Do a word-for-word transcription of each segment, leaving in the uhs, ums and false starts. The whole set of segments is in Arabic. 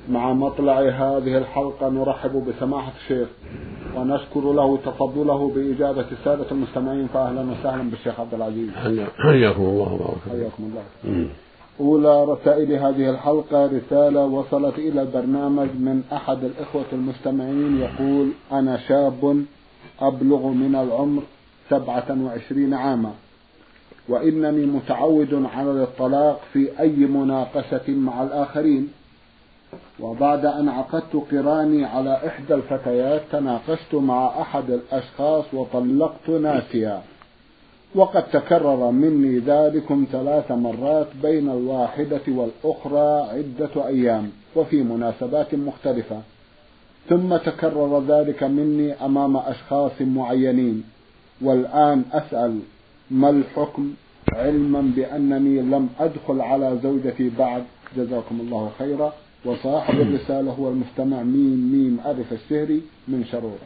مع مطلع هذه الحلقة نرحب بسماحة الشيخ ونشكر له تفضله بإجابة السادة المستمعين، فأهلا وسهلا بالشيخ عبد العزيز. حياكم الله. حياكم الله. أولى رسائل هذه الحلقة رسالة وصلت إلى البرنامج من أحد الإخوة المستمعين يقول: أنا شاب أبلغ من العمر سبعة وعشرين عاما، وإنني متعود على الطلاق في أي مناقشة مع الآخرين، وبعد أن عقدت قراني على إحدى الفتيات تناقشت مع أحد الأشخاص وطلقت ناسيا، وقد تكرر مني ذلكم ثلاث مرات بين الواحدة والأخرى عدة أيام وفي مناسبات مختلفة، ثم تكرر ذلك مني أمام أشخاص معينين، والآن أسأل ما الحكم علما بأنني لم أدخل على زوجتي بعد، جزاكم الله خيرا. وصاحب الرسالة هو المستمع ميم ميم ألف الشهري من شرورة.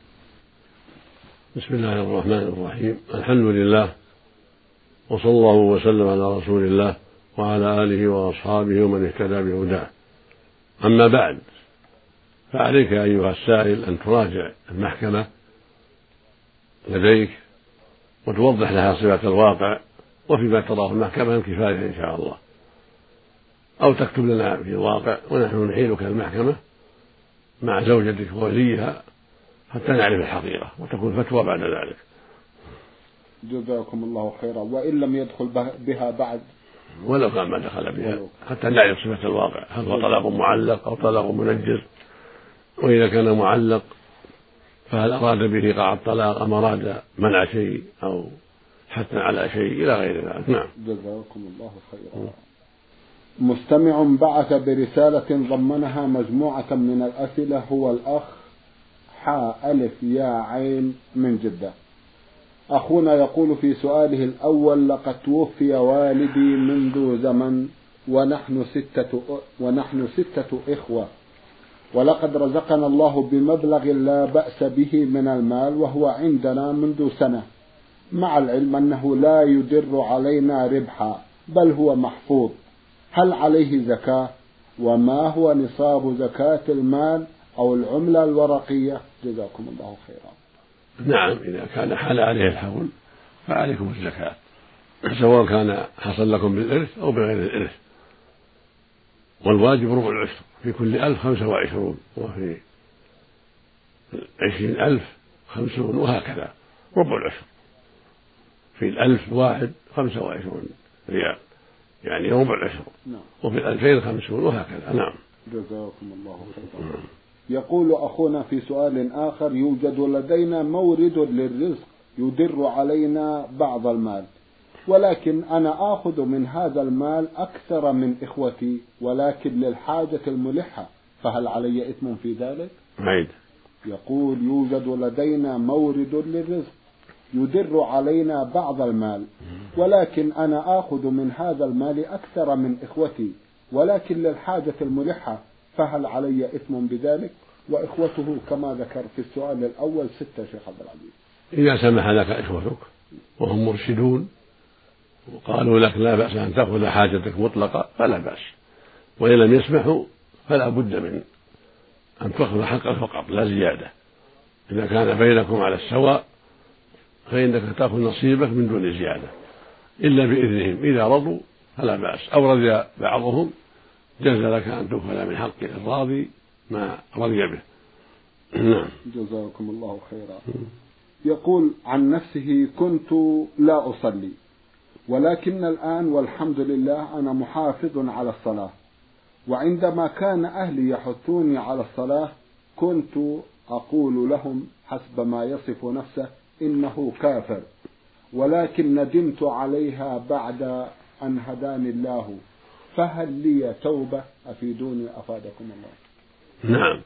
بسم الله الرحمن الرحيم، الحمد لله وصلى الله وسلم على رسول الله وعلى آله وأصحابه ومن اهتدى بهداه. أما بعد، فعليك أيها السائل أن تراجع المحكمة لديك وتوضح لها صفة الواقع وفيما تراه المحكمة كفاية إن شاء الله، أو تكتب لنا في الواقع ونحن نحيلك المحكمة مع زوجتك ووليها حتى نعرف الحقيقة وتكون فتوى بعد ذلك. جزاكم الله خيرا. وإن لم يدخل بها بعد، ولو كان ما دخل بها، حتى نعرف صفة الواقع، هل هو طلاق معلق أو طلاق منجز، وإذا كان معلق فهل أراد به إيقاع الطلاق أم أراد منع شيء أو حثا على شيء إلى غير ذلك. نعم. جزاكم الله خيرا. مستمع بعث برسالة ضمنها مجموعة من الأسئلة، هو الأخ حاء ألف يا عين من جدة. أخونا يقول في سؤاله الأول: لقد توفي والدي منذ زمن ونحن ستة ونحن ستة إخوة، ولقد رزقنا الله بمبلغ لا بأس به من المال وهو عندنا منذ سنة، مع العلم أنه لا يدر علينا ربحا بل هو محفوظ، هل عليه زكاة؟ وما هو نصاب زكاة المال أو العملة الورقية؟ جزاكم الله خيرا. نعم، إذا كان حال عليه الحول فعليكم الزكاة، سواء كان حصل لكم بالإرث أو بغير الإرث، والواجب ربع العشر في كل ألف خمسة وعشرون، وفي عشرين ألف خمسون، وهكذا ربع العشر في الألف واحد خمسة وعشرون ريال، يعني ربع العشر. نعم. وفي الألفين خمسون، وهكذا. نعم. جزاكم الله خيرا. يقول أخونا في سؤال آخر: يوجد لدينا مورد للرزق يدر علينا بعض المال، ولكن أنا آخذ من هذا المال أكثر من إخوتي ولكن للحاجة الملحة، فهل علي إثم في ذلك؟ عيد. يقول: يوجد لدينا مورد للرزق يدر علينا بعض المال، ولكن أنا آخذ من هذا المال أكثر من إخوتي ولكن للحاجة الملحة، فهل علي إثم بذلك؟ وإخوته كما ذكر في السؤال الأول ستة شيخ عبد العزيز. إذا سمح لك إخوتك وهم مرشدون وقالوا لك لا بأس أن تأخذ حاجتك مطلقة فلا بأس، وإن لم يسمحوا فلا بد من أن تأخذ حقك فقط لا زيادة. إذا كان بينكم على السواء فإنك تأخذ نصيبك من دون زيادة، إلا بإذنهم، إذا رضوا فلا بأس، أو رضي بعضهم جاز لك أن تأخذ من حق الراضي ما رضي به. نعم. جزاكم الله خيرا. يقول عن نفسه: كنت لا أصلي، ولكن الآن والحمد لله أنا محافظ على الصلاة، وعندما كان أهلي يحثوني على الصلاة كنت أقول لهم حسب ما يصف نفسه إنه كافر، ولكن ندمت عليها بعد أن هداني الله، فهل لي توبة؟ أفيدوني أفادكم الله. نعم،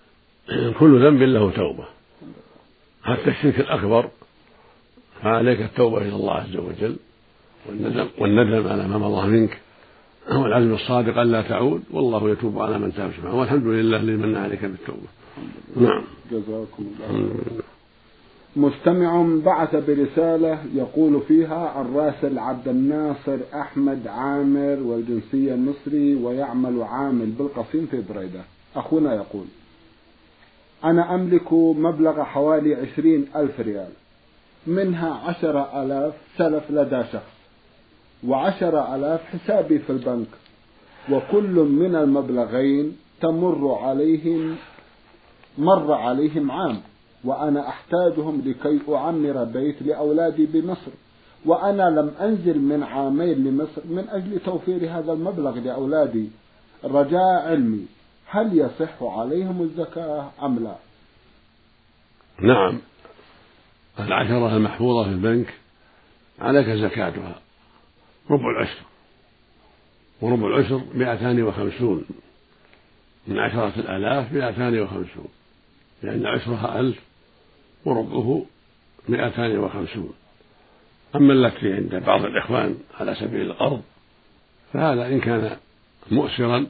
كل ذنب له توبة، حتى الشرك الأكبر فعليك التوبة إلى الله عز وجل والندم, والندم على ما مضى منك والعزم الصادق ألا تعود، والله يتوب على من تاب سبحانه، والحمد لله الذي من عليك بالتوبة. نعم. جزاكم الله. مستمع بعث برسالة يقول فيها: الراسل عبد الناصر أحمد عامر والجنسية مصري ويعمل عامل بالقصيم في بريدة. أخونا يقول: أنا أملك مبلغ حوالي عشرين ألف ريال، منها عشرة ألاف سلف لدى شخص وعشرة ألاف حسابي في البنك، وكل من المبلغين تمر عليهم مر عليهم عام، وأنا أحتاجهم لكي أعمر بيت لأولادي بمصر، وأنا لم أنزل من عامين لمصر من أجل توفير هذا المبلغ لأولادي. رجاء علمي، هل يصح عليهم الزكاة أم لا؟ نعم، العشرة المحفوظة في البنك عليك زكاتها ربع العشر، وربع العشر مئتان وخمسون، من عشرة الآلاف مئتان وخمسون، لأن عشرها ألف وربعه مئتان وخمسون. أما التي عند بعض الإخوان على سبيل القرض فهذا إن كان مؤسرا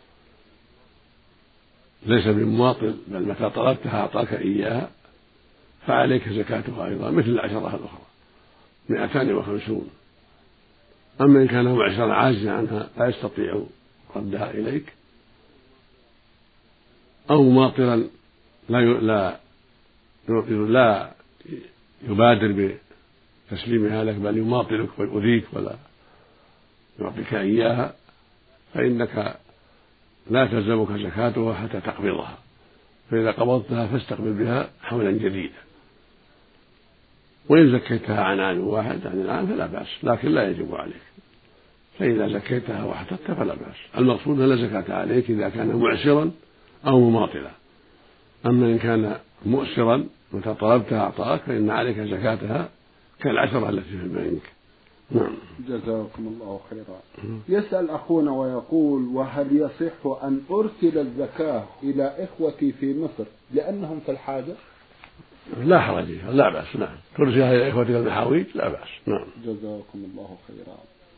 ليس بمماطل، بل متى طلبتها أعطاك إياها فعليك زكاتها أيضا مثل العشرة الأخرى مئتان وخمسون. أما إن كان معسرا عاجزا عنها لا يستطيع ردها إليك، أو مماطلا لا لا لا يبادر بتسليمها لك بل يماطلك ويؤذيك ولا يعطيك إياها، فإنك لا تلزمك زكاتها حتى تقبضها، فإذا قبضتها فاستقبل بها حولا جديدا. وإن زكيتها عن عام واحد عن العام فلا بأس، لكن لا يجب عليك، فإذا زكيتها واحتطت فلا بأس. المقصود لا زكاة عليك إذا كان معسرا أو مماطلا. أما إن كان مؤسرا متى طلبتها أعطاك فإن عليك زكاتها كالعشرة التي في البنك. نعم. جزاكم الله خيرا. يسأل أخونا ويقول: وهل يصح أن أرسل الزكاة إلى إخوتي في مصر لأنهم في الحاجة؟ لا حرج، لا بأس. نعم، ترسلها إلى إخوتك المحاويج لا بأس. نعم. جزاكم الله خيرا.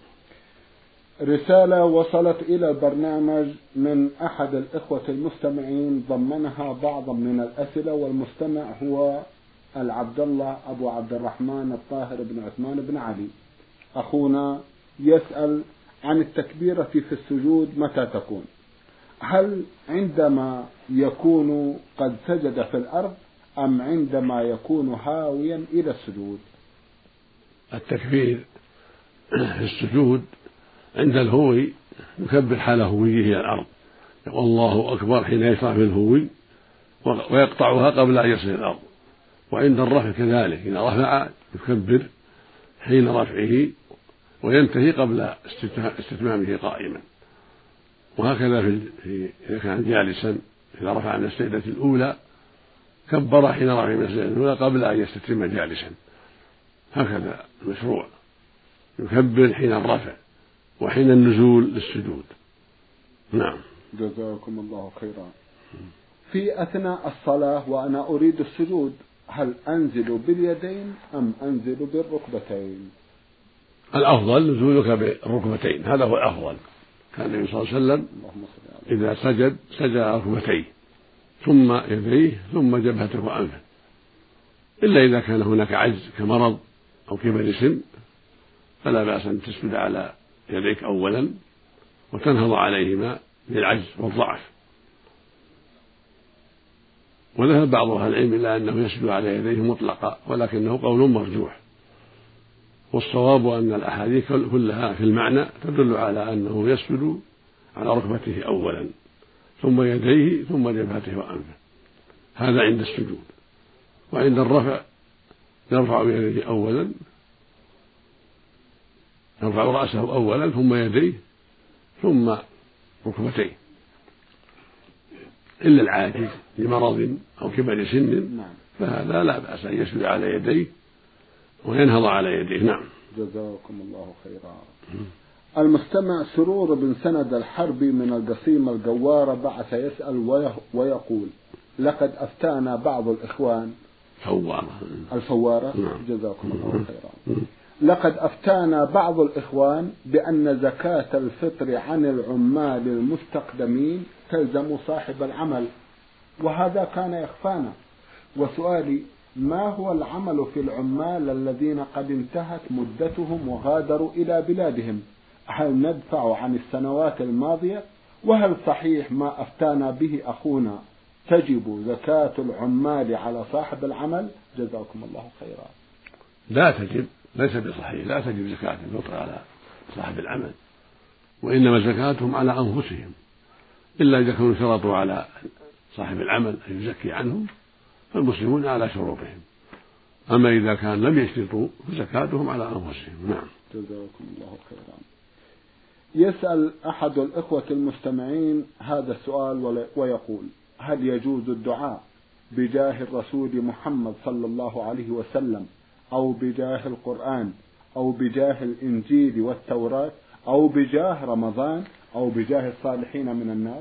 رسالة وصلت إلى البرنامج من أحد الإخوة المستمعين ضمنها بعضا من الأسئلة، والمستمع هو العبد الله أبو عبد الرحمن الطاهر بن عثمان بن علي. أخونا يسأل عن التكبيرة في السجود متى تكون؟ هل عندما يكون قد سجد في الأرض أم عندما يكون هاويا إلى السجود؟ التكبير في السجود عند الهوي يكبر حال هويه إلى الأرض، يقول الله أكبر حين يشرع في الهوي ويقطعها قبل أن يصل الأرض. وعند الرفع كذلك، إذا رفع يكبر حين رفعه وينتهي قبل استتمامه قائما. وهكذا في إذا كان جالسا إذا رفع من السجدة الأولى كبر حين رفع من السجدة الأولى قبل أن يستتم جالسا. هكذا المشروع، يكبر حين الرفع وحين النزول للسجود. نعم. جزاكم الله خيرا. في أثناء الصلاة وأنا أريد السجود هل أنزل باليدين أم أنزل بالركبتين؟ الأفضل نزولك بالركبتين، هذا هو الأفضل. كان النبي صلى الله عليه وسلم إذا سجد سجد ركبتيه ثم يديه ثم جبهته وأنفه، إلا إذا كان هناك عجز كمرض أو كبر سن فلا بأس أن تسجد على يديك أولا وتنهض عليهما للعجز والضعف. وذهب بعض أهل العلم إلى أنه يسجد على يديه مطلقا، ولكنه قول مرجوح، والصواب أن الأحاديث كلها في المعنى تدل على أنه يسجد على ركبته أولا ثم يديه ثم جبهته وأنفه، هذا عند السجود. وعند الرفع يرفع يديه أولا، يرفع رأسه أولا ثم يديه ثم ركبتيه، إلا العاجز لمرض أو كبر سن فهذا لا بأس أن يسجد على يديه وينهض على يديه. نعم. جزاكم الله خيرا. المستمع سرور بن سند الحربي من القصيم الجوارة بعث يسأل ويقول: لقد أفتانا بعض الإخوان فوارة الفوارة نعم. جزاكم الله خيرا. لقد أفتانا بعض الإخوان بأن زكاة الفطر عن العمال المستقدمين تلزم صاحب العمل، وهذا كان يخفانا. وسؤالي: ما هو العمل في العمال الذين قد انتهت مدتهم وغادروا إلى بلادهم؟ هل ندفع عن السنوات الماضية؟ وهل صحيح ما أفتانا به أخونا تجب زكاة العمال على صاحب العمل؟ جزاكم الله خيرا. لا تجب، ليس بصحيح، لا تجب زكاة الفطر على صاحب العمل، وإنما زكاتهم على أنفسهم، إلا إذا كانوا شرطوا على صاحب العمل أن يزكي عنهم فالمسلمون على شروطهم، أما إذا كان لم يشترطوا فزكاتهم على أنفسهم. نعم. جزاكم الله خيرا. يسأل أحد الإخوة المستمعين هذا السؤال ويقول: هل يجوز الدعاء بجاه الرسول محمد صلى الله عليه وسلم أو بجاه القرآن أو بجاه الإنجيل والتوراة أو بجاه رمضان أو بجاه الصالحين من الناس؟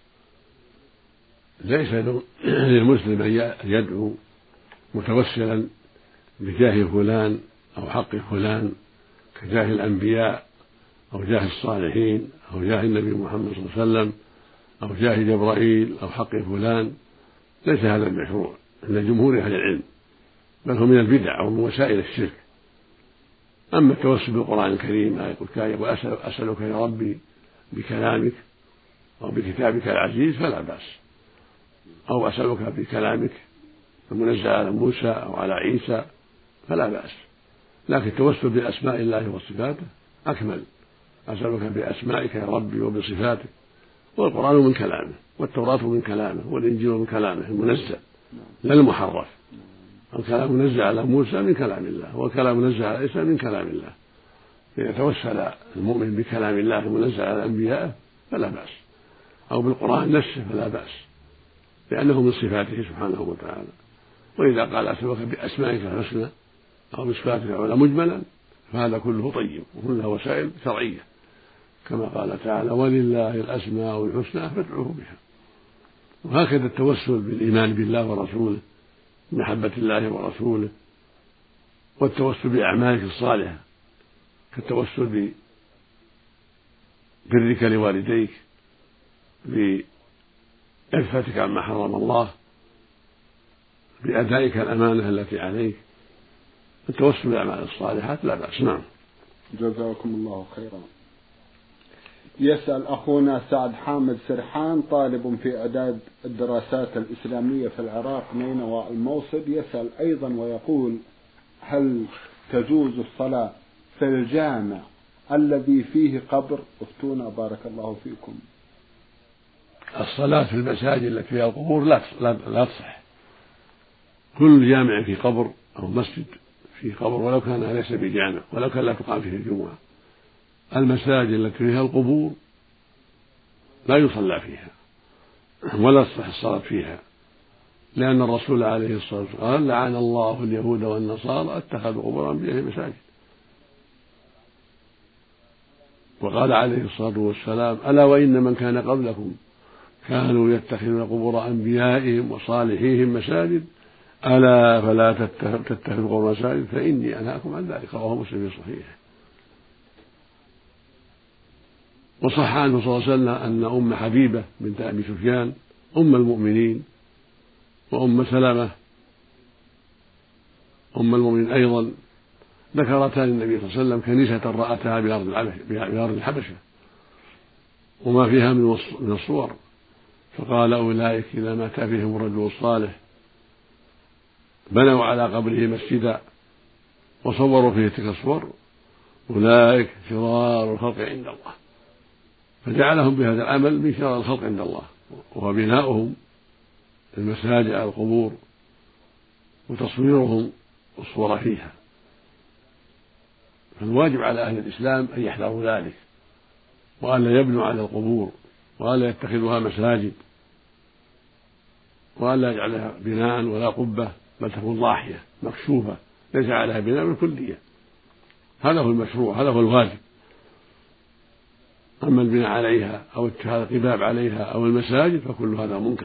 ليس للمسلم أن يدعو متوسلا بجاه فلان أو حق فلان كجاه الأنبياء أو جاه الصالحين أو جاه النبي محمد صلى الله عليه وسلم أو جاه جبرائيل أو حق فلان، ليس هذا المشروع عند جمهور أهل العلم، بل هو من البدع أو من وسائل الشرك. أما التوسل بالقرآن الكريم يقول أسألك يا ربي بكلامك أو بكتابك العزيز فلا بأس، أو أسألك بكلامك المنزل على موسى أو على عيسى فلا بأس، لكن التوسل بأسماء الله وصفاته أكمل. أسألك بأسمائك يا ربي وبصفاتك، والقرآن من كلامه والتوراة من كلامه والإنجيل من كلامه المنزل لا المحرف. الكلام منزل على موسى من كلام الله، والكلام منزل على عيسى من كلام الله، إذا توسل المؤمن بكلام الله المنزل على أنبيائه فلا بأس، أو بالقرآن نفسه فلا بأس، لأنه من صفاته سبحانه وتعالى. وإذا قال أسألك بأسمائك الحسنى أو بصفاتك العلى مجملا فهذا كله طيب وكلها وسائل شرعية، كما قال تعالى: ولله الأسماء الحسنى فادعوه بها. وهكذا التوسل بالإيمان بالله ورسوله، محبة الله ورسوله، والتوسل بأعمالك الصالحة كالتوسل ببرك لوالديك، بعفتك عما حرم الله، بأدائك الأمانة التي عليك. التوسل بالأعمال الصالحات لا بأس. نعم. جزاكم الله خيرا. يسأل أخونا سعد حامد سرحان طالب في إعداد الدراسات الإسلامية في العراق نينوى الموصل، يسأل أيضا ويقول: هل تجوز الصلاة في الجامع الذي فيه قبر؟ افتونا بارك الله فيكم. الصلاة في المساجد التي فيها القبور لا لا تصح. كل جامع في قبر أو مسجد في قبر ولو كان ليس بجامع ولو كان لا تقام فيه الجمعة، المساجد التي فيها القبور لا يصلى فيها ولا تصح الصلاة فيها، لأن الرسول عليه الصلاة والسلام قال: لعن الله اليهود والنصارى اتخذوا قبور أنبيائهم مساجد. وقال عليه الصلاة والسلام: ألا وإن من كان قبلكم كانوا يتخذون قبور أنبيائهم وصالحيهم مساجد، ألا فلا تتخذوا قبور مساجد فإني أنهاكم عن ذلك. رواه مسلم في صحيحه. وصح عنه صلى الله عليه وسلم أن أم حبيبة بنت أبي سفيان أم المؤمنين وأم سلمة أم المؤمنين أيضا ذكرتا للنبي صلى الله عليه وسلم كنيسة رأتها بأرض الحبشة وما فيها من الصور، فقال: أولئك إذا مات فيهم الرجل الصالح بنوا على قبره مسجدا وصوروا فيه تلك الصور، أولئك شرار الخلق عند الله. فجعلهم بهذا العمل من شرار الخلق عند الله، وهو بناؤهم المساجد على القبور وتصويرهم الصور فيها. فالواجب على أهل الإسلام أن يحذروا ذلك، وأن لا يبنوا على القبور، وأن لا يتخذوها مساجد، وأن لا يجعلها بناء ولا قبة، بل تكون ضاحية مكشوفة ليس عليها بناء بالكلية. هذا هو المشروع، هذا هو الواجب. أما البناء عليها أو اتخاذ القباب عليها أو المساجد فكل هذا منكر.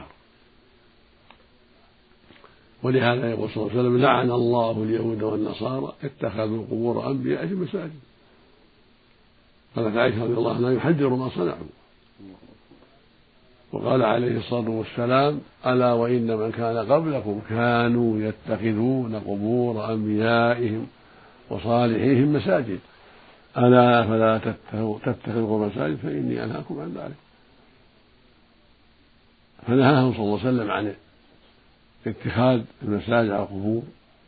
ولهذا يقول صلى الله عليه وسلم: لعن الله اليهود والنصارى اتخذوا قبور أنبيائهم مساجد. قالت عائشة رضي الله عنها: يحذر ما صنعوا. وقال عليه الصلاة والسلام: ألا وإن من كان قبلكم كانوا يتخذون قبور أنبيائهم وصالحيهم مساجد ألا فلا تتخذوا مساجد فإني أنهاكم عن ذلك. فنهاهم صلى الله عليه وسلم عن اتخاذ المساجد على القبور،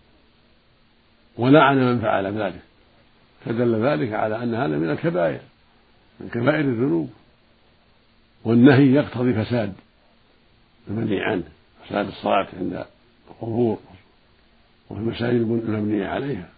ولعن من فعل ذلك، فدل ذلك على أن هذا من الكبائر، من كبائر الذنوب، والنهي يقتضي فساد المنهي عنه، فساد الصلاة عند القبور وفي المساجد المبنية عليها.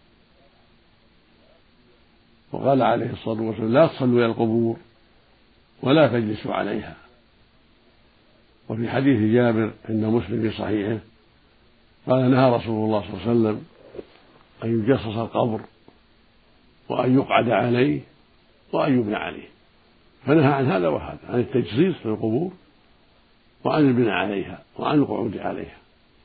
وقال عليه الصلاة والسلام: لا تصلوا إلى القبور ولا تجلسوا عليها. وفي حديث جابر عند مسلم في صحيحه قال: نهى رسول الله صلى الله عليه وسلم أن يجصص القبر وأن يقعد عليه وأن يبنى عليه، فنهى عن هذا وهذا، عن التجصيص في القبور وعن البناء عليها وعن القعود عليها.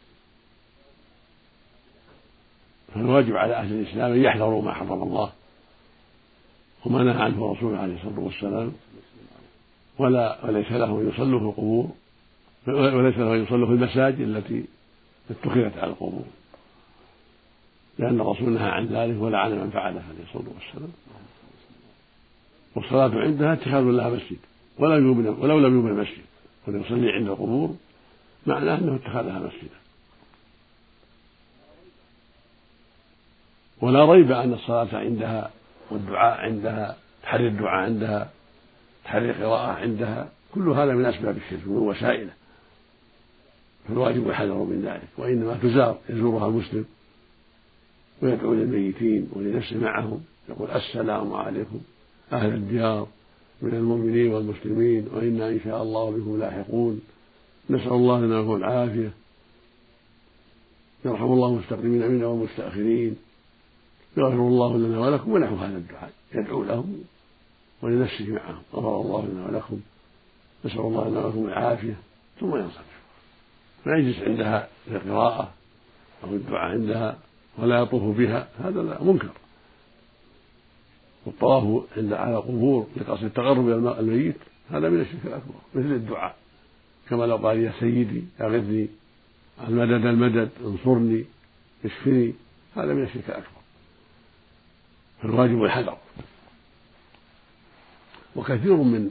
فالواجب على أهل الإسلام أن يحذروا ما حرم الله وما نهى عنه رسوله عليه الصلاة والسلام، ولا وليس له أن يصلوا في القبور، وليس له أن يصلوا في المساجد التي اتخذت على القبور، لأن الرسول نهى عن ذلك ولعن من فعله عليه الصلاة والسلام. والصلاة عندها اتخاذ لها مسجد ولو يبنى ولو لم يبنى مسجد، وليصلي عند القبور معناه أنه اتخذها مسجدا. ولا ريب أن الصلاة عندها والدعاء عندها، تحري الدعاء عندها، تحري القراءة عندها، كل هذا من أسباب الشرك ومن وسائله، فالواجب الحذر من ذلك. وإنما تزار يزورها المسلم ويدعو للميتين ولنفسه معهم، يقول: السلام عليكم أهل الديار من المؤمنين والمسلمين، وإنا إن شاء الله بكم لاحقون، نسأل الله لنا ولكم العافية، يرحم الله المستقدمين منا والمستأخرين، يغفر الله لنا ولكم، ونحو هذا الدعاء، يدعو لهم ولنفسه معهم: غفر الله لنا ولكم، نسأل الله لنا ولكم العافية، ثم ينصرف. فيجلس عندها للقراءة أو الدعاء عندها ولا يطوف بها، هذا لا منكر. والطواف عند على القبور لقصد التقرب إلى الميت هذا من الشرك الأكبر، مثل الدعاء، كما لو قال: يا سيدي أغثني، المدد المدد، انصرني، اشفني، هذا من الشرك الأكبر. فالواجب الحذر. وكثير من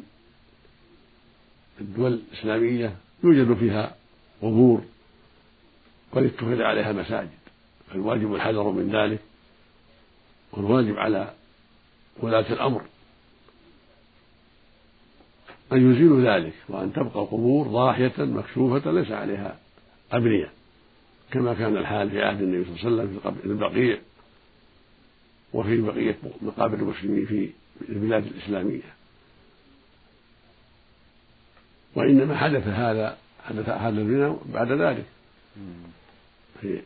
الدول الإسلامية يوجد فيها قبور قد اتخذ عليها مساجد، فالواجب الحذر من ذلك. والواجب على ولاة الأمر أن يزيلوا ذلك، وأن تبقى القبور ضاحية مكشوفة ليس عليها أبنية، كما كان الحال في عهد النبي صلى الله عليه وسلم في البقيع وفي بقية مقابر المسلمين في البلاد الإسلامية. وإنما حدث هذا حدث هذا البناء بعد ذلك في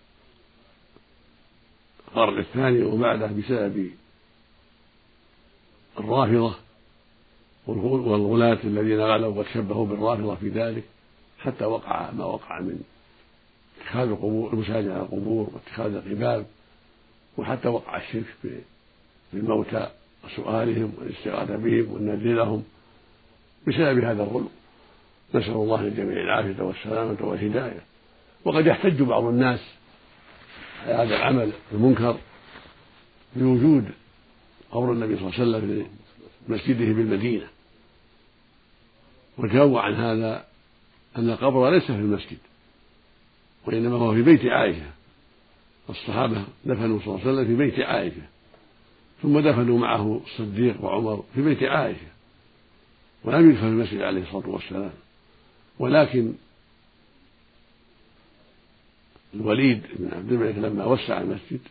القرن الثاني وبعده بسبب الرافضة والغلاة الذين غلوا وتشبهوا بالرافضة في ذلك، حتى وقع ما وقع من اتخاذ القبور المساجد على القبور واتخاذ القباب، وحتى وقع الشرك بالموتى وسؤالهم والاستغاثة بهم والنذر لهم بسبب هذا الغلو. نسأل الله للجميع العافية والسلامة والهداية. وقد يحتج بعض الناس على هذا العمل المنكر بوجود قبر النبي صلى الله عليه وسلم في مسجده بالمدينة، والجواب عن هذا أن القبر ليس في المسجد، وإنما هو في بيت عائشة. الصحابة دفنوا صلى الله عليه وسلم في بيت عائشة، ثم دفنوا معه الصديق وعمر في بيت عائشة، ولم يدفن في المسجد عليه الصلاة والسلام. ولكن الوليد بن عبد الملك لما وسع المسجد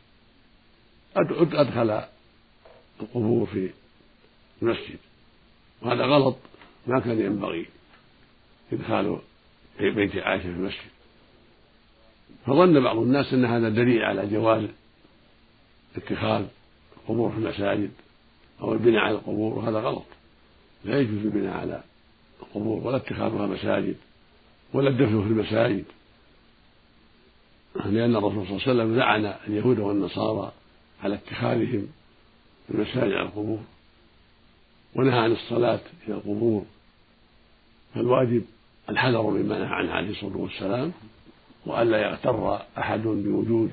أدخل القبور في المسجد، وهذا غلط، ما كان ينبغي إدخال بيت عائشة في المسجد. فظن بعض الناس أن هذا دليل على جواز اتخاذ القبور في المساجد أو البناء على القبور، وهذا غلط. لا يجوز البناء على القبور ولا اتخاذها مساجد ولا الدفن في المساجد، لأن الرسول صلى الله عليه وسلم لعن اليهود والنصارى على اتخاذهم المساجد على القبور، ونهى عن الصلاة إلى القبور فالواجب الحذر مما نهى عنه عليه الصلاة والسلام، وألا يغتر أحد بوجود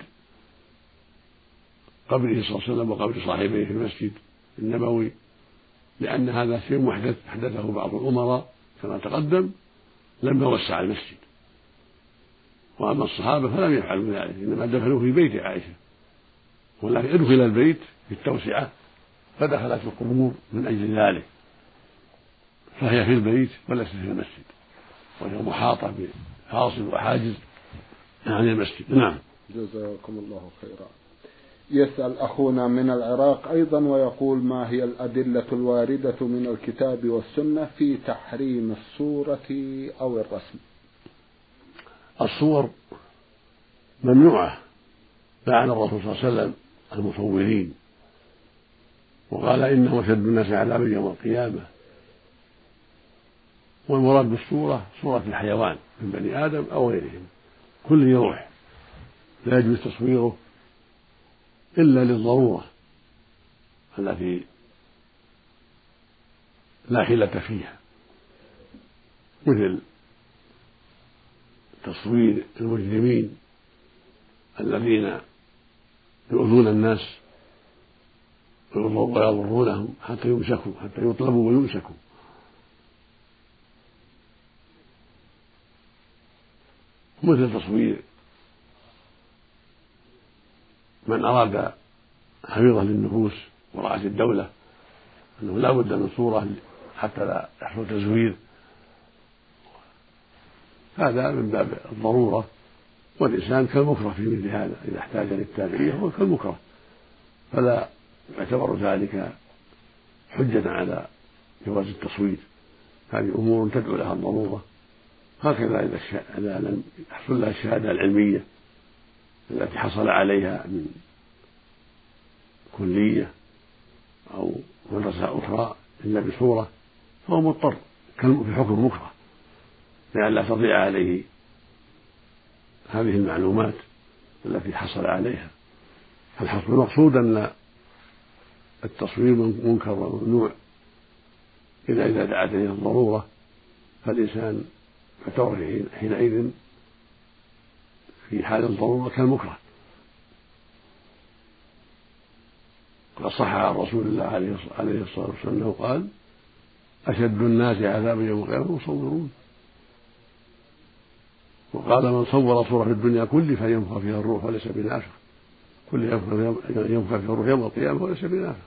قبره صلى الله عليه وسلم وقبر صاحبه في المسجد النبوي، لأن هذا شيء محدث أحدثه بعض الأمراء كما تقدم لم يوسع المسجد. وأما الصحابة فلم يفعلوا ذلك، إنما دفنوه في بيت عائشة، ولكن ادخل البيت بالتوسعة فدخلت القبور من أجل ذلك، فهي في البيت وليست في المسجد، وهي محاطة بحاصل وحاجز عن المسجد. نعم. جزاكم الله خيرا. يسأل أخونا من العراق أيضا ويقول: ما هي الأدلة الواردة من الكتاب والسنة في تحريم الصورة أو الرسم؟ الصور ممنوعة، لعن الرسول صلى الله عليه وسلم المصورين، وقال إنهم أشد الناس عذابا يوم القيامة. والمراد بالصورة صورة الحيوان من بني آدم أو غيرهم، كل يروح، لا يجوز تصويره إلا للضرورة التي لا حيلة فيها، مثل تصوير المجرمين الذين يؤذون الناس ويضرونهم حتى يمسكوا، حتى يطلبوا ويمسكوا. مثل تصوير من أراد حفيظة للنفوس ورعاية الدولة، أنه لا بد من صورة حتى لا يحصل تزوير، هذا من باب الضرورة، والإنسان كالمكره في مثل هذا، إذا احتاج للتابعية هو كالمكره، فلا يعتبر ذلك حجة على جواز التصوير. هذه أمور تدعو لها الضرورة. هكذا إذا لم يحصل لها الشهادة العلمية التي حصل عليها من كلية أو مدرسة أخرى إلا بصورة، فهو مضطر في حكم مكره، لأن لا تضيع عليه هذه المعلومات التي حصل عليها. فالحصر المقصود أن التصوير منكر وممنوع إلا إذا دعت إليه الضرورة، فالإنسان يعتبر حينئذ في حال الضرورة كالمكره. قد صح عن رسول الله عليه الصلاة والسلام أنه قال: أشد الناس عذابا يوم القيامة المصورون. وقال: من صور صورة في الدنيا كل فينفخ فيها الروح وليس بنافخ، كل ينفخ فيها الروح يوم القيامة وليس بنافخ.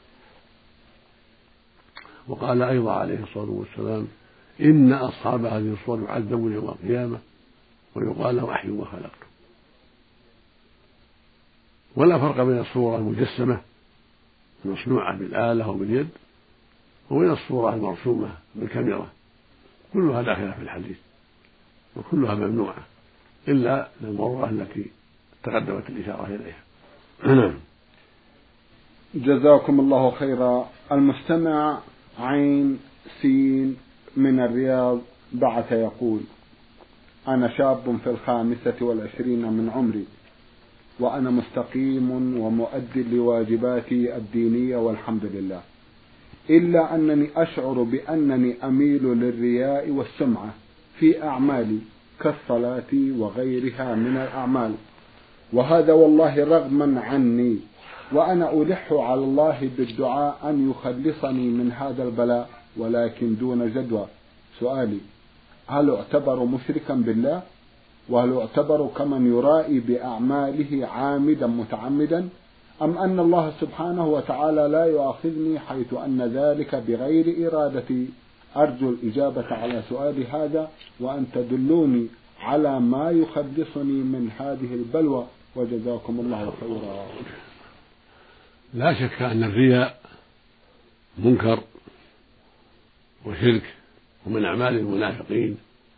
وقال أيضا عليه الصلاة والسلام: إن أصحاب هذه الصور يعذبون يوم القيامة ويقال لهم أحيوا ما خلقتم. ولا فرق بين الصورة المجسمة المصنوعة بالآلة أو باليد وبين الصورة المرسومة بالكاميرا، كلها داخلة في الحديث وكلها ممنوعة إلا للضرورة التي تقدمت الإشارة إليها. جزاكم الله خيرا. المستمع عين سين من الرياض بعث يقول: أنا شاب في الخامسة والعشرين من عمري، وأنا مستقيم ومؤد لواجباتي الدينية والحمد لله، إلا أنني أشعر بأنني أميل للرياء والسمعة في أعمالي كالصلاة وغيرها من الأعمال، وهذا والله رغما عني، وأنا ألح على الله بالدعاء أن يخلصني من هذا البلاء ولكن دون جدوى. سؤالي: هل أعتبر مشركا بالله؟ وهل أعتبر كمن يرائي بأعماله عامدا متعمدا؟ أم أن الله سبحانه وتعالى لا يؤاخذني حيث أن ذلك بغير إرادتي؟ أرجو الإجابة على سؤالي هذا، وأن تدلوني على ما يخلصني من هذه البلوى، وجزاكم الله خيرا. لا شك أن الرياء منكر وشرك ومن أعمال المنافقين،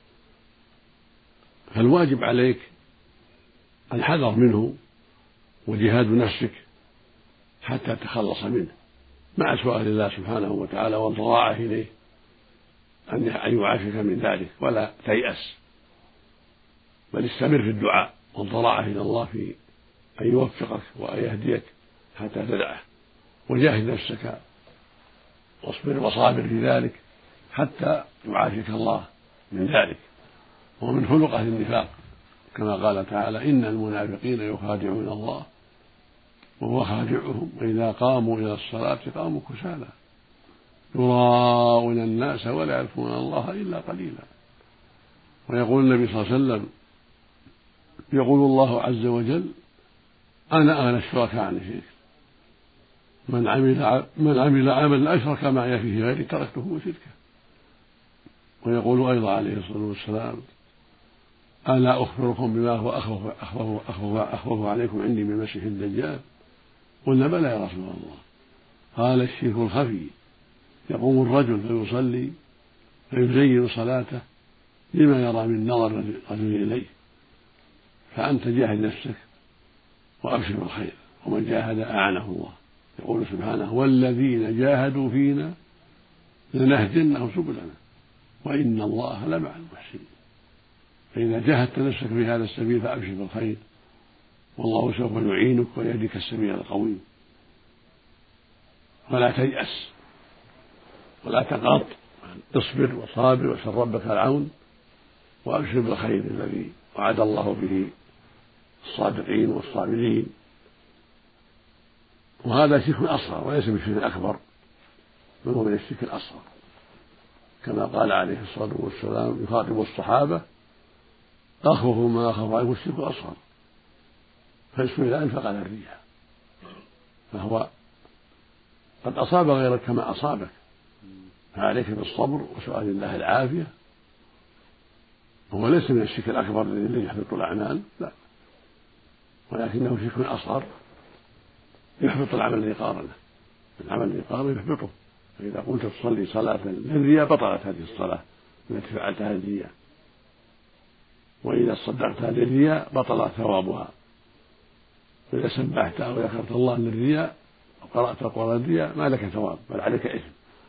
فالواجب عليك الحذر منه وجهاد نفسك حتى تتخلص منه، مع سؤال الله سبحانه وتعالى والضراعة إليه أن يعافيك من ذلك، ولا تيأس، بل استمر في الدعاء والضراعة إلى الله في أن يوفقك وأن يهديك حتى تدعه، وجاهد نفسك واصبر وصابر في ذلك حتى يعافيك الله من ذلك، ومن خلقه النفاق، كما قال تعالى: إن المنافقين يخادعون الله وهو خادعهم وإذا قاموا إلى الصلاة قاموا كسالى يراءون الناس ولا يذكرون الله إلا قليلا. ويقول النبي صلى الله عليه وسلم: يقول الله عز وجل: أنا أغنى الشركاء عن الشرك، من عمل من عمل عملا أشرك معي فيه غيري تركته وشركه. ويقول أيضا عليه الصلاة والسلام: ألا أخبركم بما هو أخوف, أخوف, أخوف, أخوف عليكم عندي من المسيح الدجال؟ قلنا: بلى يا رسول الله. قال: الشرك الخفي، يقوم الرجل فيصلي فيزين صلاته لما يرى من نظر الرجل إليه، فأنت جاهد نفسك وأبشر بالخير، ومن جاهد أعانه الله. يقول سبحانه: والذين جاهدوا فينا لنهدينهم سبلنا وإن الله لمع المحسنين. فإذا جاهدت نفسك في هذا السبيل فأبشر بالخير، والله سوف يعينك ويهديك السبيل القويم. ولا تيأس ولا تقنط، اصبر وصابر واسأل ربك العون وأبشر بالخير الذي وعد الله به الصادقين والصابرين. وهذا شرك أصغر وليس بشرك أكبر، بل هو من الشرك الأصغر، كما قال عليه الصلاة والسلام يخاطب الصحابة: أخوف ما أخاف عليكم الشرك الأصغر، فاسم إذا أنفق على الريح، فهو قد أصاب غيرك كما أصابك، فعليك بالصبر وسؤال الله العافية. هو ليس من الشرك الأكبر الذي يحبط الأعمال، لا، ولكنه شرك أصغر يحبط العمل الذي قارنه، العمل الذي قارنه يحبطه. فإذا قلت تصلي صلاة للرياء بطلت هذه الصلاة التي فعلتها للرياء، وإذا صدقتها للرياء بطل ثوابها. وإذا سبحت أو ذكرت الله للرياء أو قرأت القرآن للرياء ما لك ثواب بل عليك إثم.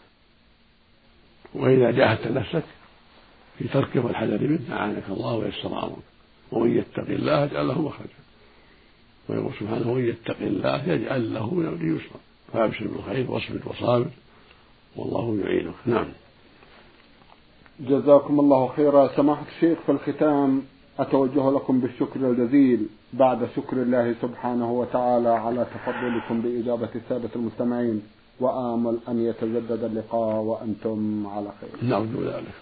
وإذا جاهدت نفسك في تركه والحذر منه أعانك الله ويسر أمرك، ومن يتق الله يجعل له مخرجا. ويقول سبحانه: ومن يتق الله يجعل له من أمره يسرا. فأبشر بالخير واصبر وصابر والله يعينك. نعم. جزاكم الله خيرا. سماحة الشيخ، في الختام أتوجه لكم بالشكر الجزيل بعد شكر الله سبحانه وتعالى على تفضلكم بإجابة السادة المستمعين، وآمل أن يتجدد اللقاء وأنتم على خير. نرجو ذلك.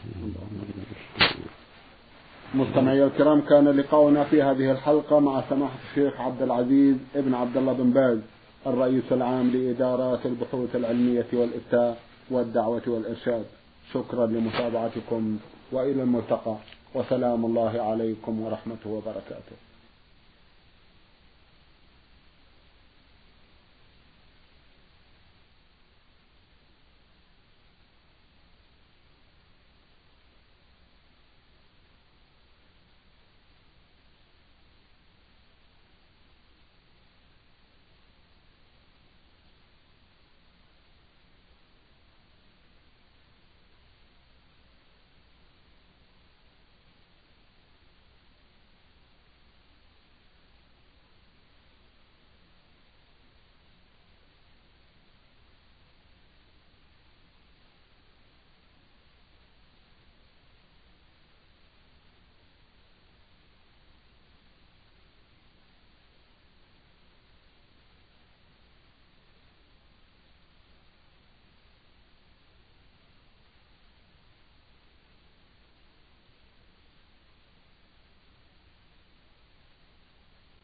مستمعي الكرام، كان لقاؤنا في هذه الحلقة مع سماحة الشيخ عبد العزيز ابن عبد الله بن باز، الرئيس العام لإدارات البحوث العلمية والإفتاء والدعوة والإرشاد. شكرا لمتابعتكم وإلى الملتقى، وسلام الله عليكم ورحمته وبركاته.